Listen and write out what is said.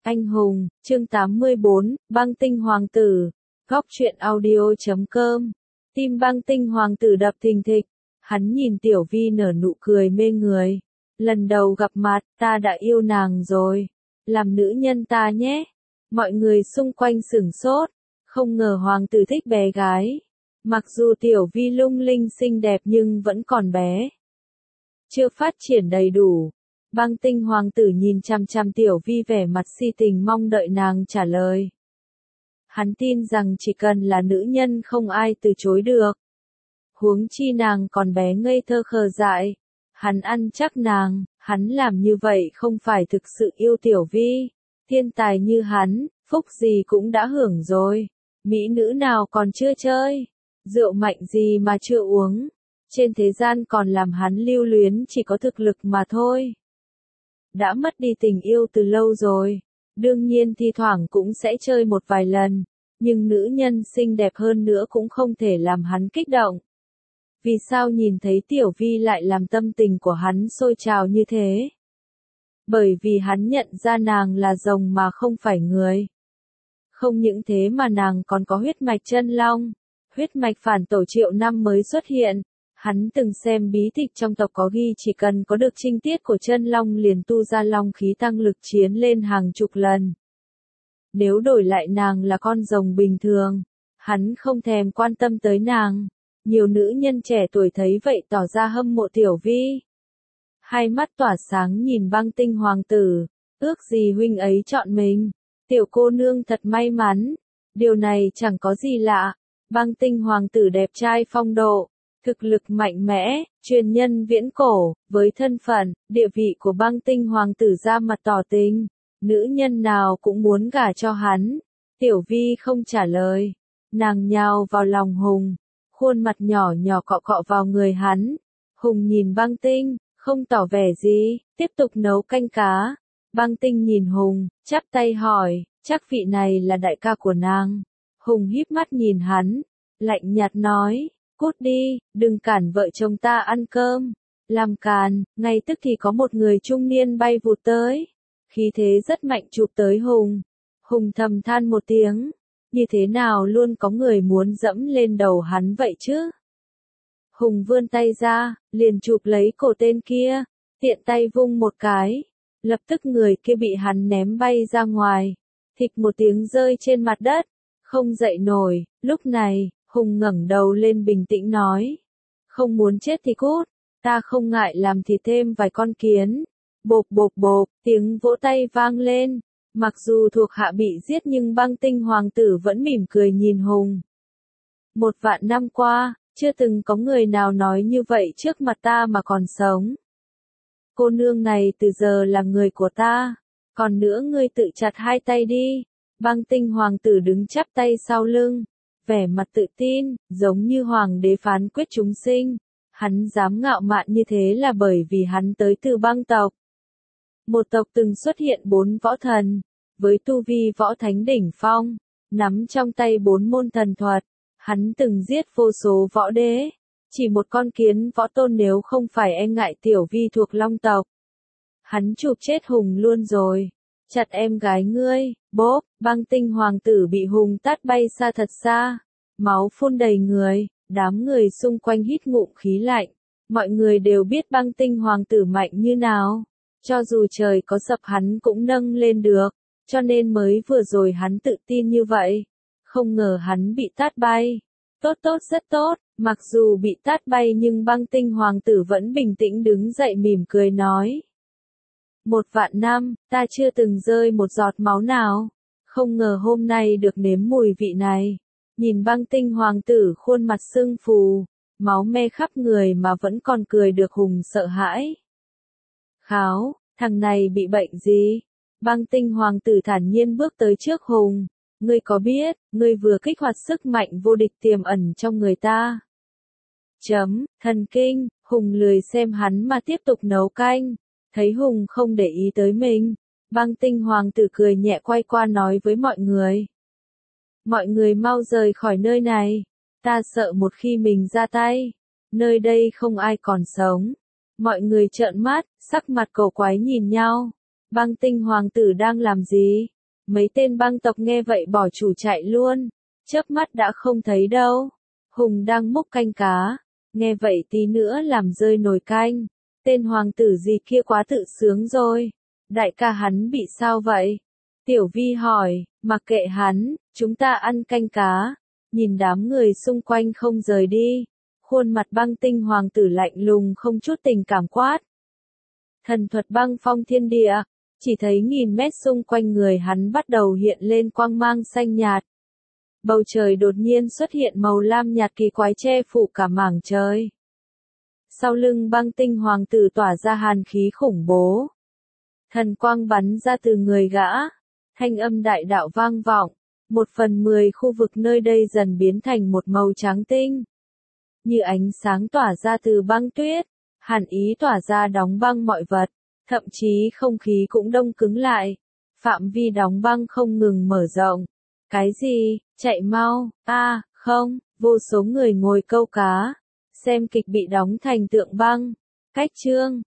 Anh hùng, chương 84, băng tinh hoàng tử. Góc truyện audio.com. Tim băng tinh hoàng tử đập thình thịch. Hắn nhìn Tiểu Vi nở nụ cười mê người. Lần đầu gặp mặt, ta đã yêu nàng rồi. Làm nữ nhân ta nhé. Mọi người xung quanh sửng sốt. Không ngờ hoàng tử thích bé gái. Mặc dù Tiểu Vi lung linh xinh đẹp nhưng vẫn còn bé. Chưa phát triển đầy đủ. Băng tinh hoàng tử nhìn chằm chằm Tiểu Vi vẻ mặt si tình mong đợi nàng trả lời. Hắn tin rằng chỉ cần là nữ nhân không ai từ chối được. Huống chi nàng còn bé ngây thơ khờ dại. Hắn ăn chắc nàng, hắn làm như vậy không phải thực sự yêu Tiểu Vi. Thiên tài như hắn, phúc gì cũng đã hưởng rồi. Mỹ nữ nào còn chưa chơi. Rượu mạnh gì mà chưa uống. Trên thế gian còn làm hắn lưu luyến chỉ có thực lực mà thôi. Đã mất đi tình yêu từ lâu rồi. Đương nhiên thi thoảng cũng sẽ chơi một vài lần. Nhưng nữ nhân xinh đẹp hơn nữa cũng không thể làm hắn kích động. Vì sao nhìn thấy Tiểu Vi lại làm tâm tình của hắn sôi trào như thế? Bởi vì hắn nhận ra nàng là rồng mà không phải người. Không những thế mà nàng còn có huyết mạch chân long. Huyết mạch phản tổ triệu năm mới xuất hiện. Hắn từng xem bí tịch trong tộc có ghi chỉ cần có được trinh tiết của chân long liền tu ra long khí tăng lực chiến lên hàng chục lần. Nếu đổi lại nàng là con rồng bình thường, hắn không thèm quan tâm tới nàng. Nhiều nữ nhân trẻ tuổi thấy vậy tỏ ra hâm mộ Tiểu Vi. Hai mắt tỏa sáng nhìn băng tinh hoàng tử, ước gì huynh ấy chọn mình. Tiểu cô nương thật may mắn, điều này chẳng có gì lạ. Băng tinh hoàng tử đẹp trai phong độ. Thực lực mạnh mẽ, truyền nhân viễn cổ, với thân phận, địa vị của băng tinh hoàng tử ra mặt tỏ tình. Nữ nhân nào cũng muốn gả cho hắn. Tiểu Vi không trả lời. Nàng nhào vào lòng Hùng. Khuôn mặt nhỏ nhỏ cọ cọ vào người hắn. Hùng nhìn băng tinh, không tỏ vẻ gì, tiếp tục nấu canh cá. Băng tinh nhìn Hùng, chắp tay hỏi, chắc vị này là đại ca của nàng. Hùng híp mắt nhìn hắn, lạnh nhạt nói. Cút đi, đừng cản vợ chồng ta ăn cơm. Làm càn, ngay tức thì có một người trung niên bay vụt tới. Khí thế rất mạnh chụp tới Hùng. Hùng thầm than một tiếng. Như thế nào luôn có người muốn dẫm lên đầu hắn vậy chứ? Hùng vươn tay ra, liền chụp lấy cổ tên kia. Tiện tay vung một cái. Lập tức người kia bị hắn ném bay ra ngoài. Thịch một tiếng rơi trên mặt đất. Không dậy nổi, lúc này. Hùng ngẩng đầu lên bình tĩnh nói. Không muốn chết thì cút, ta không ngại làm thịt thêm vài con kiến. Bộp bộp bộp, tiếng vỗ tay vang lên. Mặc dù thuộc hạ bị giết nhưng băng tinh hoàng tử vẫn mỉm cười nhìn Hùng. 1.000.000 năm qua, chưa từng có người nào nói như vậy trước mặt ta mà còn sống. Cô nương này từ giờ là người của ta. Còn nữa ngươi tự chặt hai tay đi. Băng tinh hoàng tử đứng chắp tay sau lưng. Vẻ mặt tự tin, giống như hoàng đế phán quyết chúng sinh. Hắn dám ngạo mạn như thế là bởi vì hắn tới từ băng tộc. Một tộc từng xuất hiện 4 võ thần, với tu vi võ thánh đỉnh phong, nắm trong tay 4 môn thần thuật. Hắn từng giết vô số võ đế, chỉ một con kiến võ tôn nếu không phải e ngại Tiểu Vi thuộc long tộc. Hắn chụp chết Hùng luôn rồi. Chặt em gái ngươi, bốp, băng tinh hoàng tử bị Hùng tát bay xa thật xa. Máu phun đầy người, đám người xung quanh hít ngụm khí lạnh. Mọi người đều biết băng tinh hoàng tử mạnh như nào. Cho dù trời có sập hắn cũng nâng lên được. Cho nên mới vừa rồi hắn tự tin như vậy. Không ngờ hắn bị tát bay. Tốt tốt rất tốt, mặc dù bị tát bay nhưng băng tinh hoàng tử vẫn bình tĩnh đứng dậy mỉm cười nói. 1.000.000 năm, ta chưa từng rơi một giọt máu nào. Không ngờ hôm nay được nếm mùi vị này. Nhìn băng tinh hoàng tử khuôn mặt sưng phù, máu me khắp người mà vẫn còn cười được Hùng sợ hãi. Kháo, thằng này bị bệnh gì? Băng tinh hoàng tử thản nhiên bước tới trước Hùng. Ngươi có biết, ngươi vừa kích hoạt sức mạnh vô địch tiềm ẩn trong người ta. Thần kinh, Hùng lười xem hắn mà tiếp tục nấu canh. Thấy Hùng không để ý tới mình, băng tinh hoàng tử cười nhẹ quay qua nói với mọi người. Mọi người mau rời khỏi nơi này. Ta sợ một khi mình ra tay, nơi đây không ai còn sống. Mọi người trợn mắt, sắc mặt cổ quái nhìn nhau. Băng tinh hoàng tử đang làm gì? Mấy tên băng tộc nghe vậy bỏ chủ chạy luôn, chớp mắt đã không thấy đâu. Hùng đang múc canh cá, nghe vậy tí nữa làm rơi nồi canh. Tên hoàng tử gì kia quá tự sướng rồi. Đại ca hắn bị sao vậy? Tiểu Vi hỏi, mặc kệ hắn, chúng ta ăn canh cá. Nhìn đám người xung quanh không rời đi. Khuôn mặt băng tinh hoàng tử lạnh lùng không chút tình cảm quát. Thần thuật băng phong thiên địa, chỉ thấy nghìn mét xung quanh người hắn bắt đầu hiện lên quang mang xanh nhạt. Bầu trời đột nhiên xuất hiện màu lam nhạt kỳ quái che phủ cả mảng trời. Sau lưng băng tinh hoàng tử tỏa ra hàn khí khủng bố. Thần quang bắn ra từ người gã. Thanh âm đại đạo vang vọng. 1/10 khu vực nơi đây dần biến thành một màu trắng tinh. Như ánh sáng tỏa ra từ băng tuyết. Hàn ý tỏa ra đóng băng mọi vật. Thậm chí không khí cũng đông cứng lại. Phạm vi đóng băng không ngừng mở rộng. Cái gì? Chạy mau. Không, vô số người ngồi câu cá. Xem kịch bị đóng thành tượng băng. Cách chương.